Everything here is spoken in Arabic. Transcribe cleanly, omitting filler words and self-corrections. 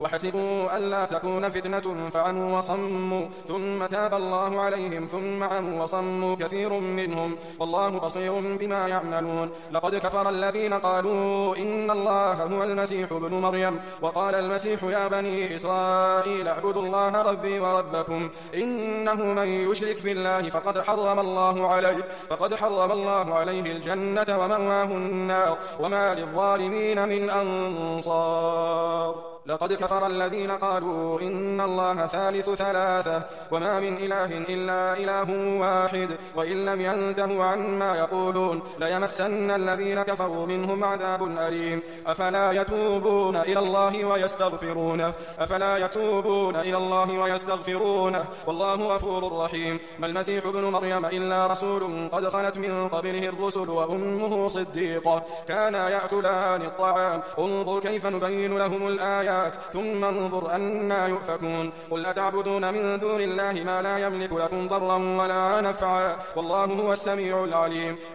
وحسبوا ألا تكون فتنة فعموا وصموا ثم تاب الله عليهم ثم عموا وصموا كثير منهم والله بصير بما يعملون. لقد كفر الذين قالوا إن الله هو المسيح ابن مريم وقال المسيح يا بني إسرائيل اعبدوا الله ربي وربكم إنه من يشرك بالله فقد حرم الله عليه الجنة ومأواه النار وما للظالمين من أنصار. لقد كفر الذين قالوا إن الله ثالث ثلاثة وما من إله إلا إله واحد وإن لم ينتهوا عما يقولون ليمسن الذين كفروا منهم عذاب أليم. أفلا يتوبون إلى الله ويستغفرونه والله غفور رحيم. ما المسيح ابن مريم إلا رسول قد خلت من قبله الرسل وأمه صديقة كانا يأكلان الطعام انظر كيف نبين لهم الآيات ثم انظر أنا يؤفكون. قل أتعبدون من دون الله ما لا يملك لكم ضرا ولا نفعا والله هو السميع العليم.